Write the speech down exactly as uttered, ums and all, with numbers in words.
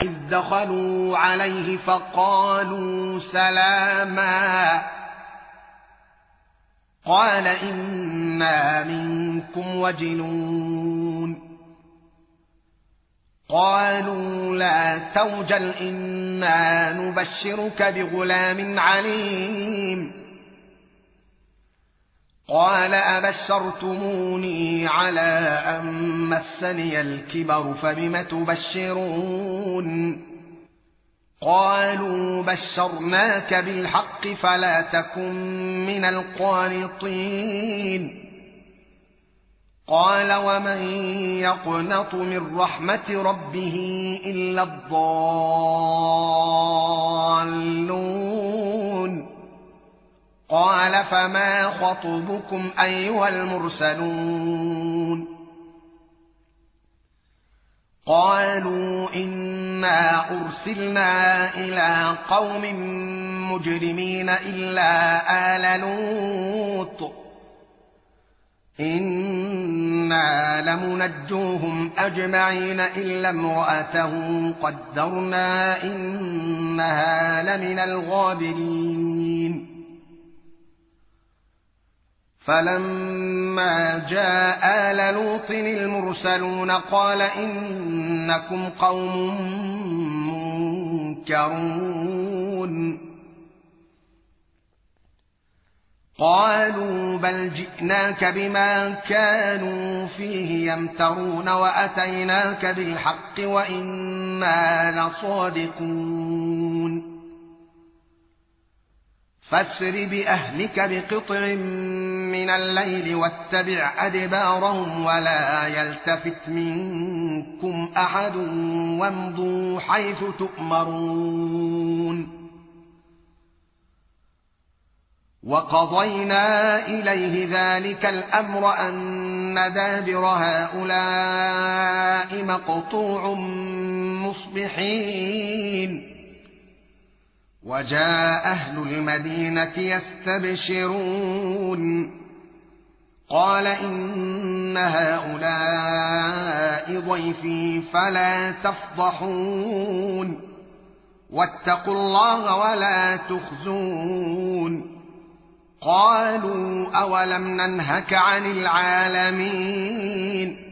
إذ دخلوا عليه فقالوا سلاما قال إنا منكم وجلون قالوا لا توجل إنا نبشرك بغلام عليم قال أبشرتموني على أن مسني الكبر فبم تبشرون قالوا بشرناك بالحق فلا تكن من القانطين قال ومن يقنط من رحمة ربه إلا الضالون قال فما خطبكم أيها المرسلون قالوا إنا أرسلنا إلى قوم مجرمين إلا آل لوط إنا لمنجوهم أجمعين إلا امرأته قدرنا إنها لمن الغابرين فلما جاء آل لوط المرسلون قال إنكم قوم منكرون قالوا بل جئناك بما كانوا فيه يمترون وأتيناك بالحق وإنا لصادقون فاسر بأهلك بقطع من الليل واتبع أدبارهم ولا يلتفت منكم أحد وامضوا حيث تؤمرون وقضينا إليه ذلك الأمر أن دابر هؤلاء مقطوع مصبحين وجاء أهل المدينة يستبشرون قال إن هؤلاء ضيفي فلا تفضحون واتقوا الله ولا تخزون قالوا أولم ننهك عن العالمين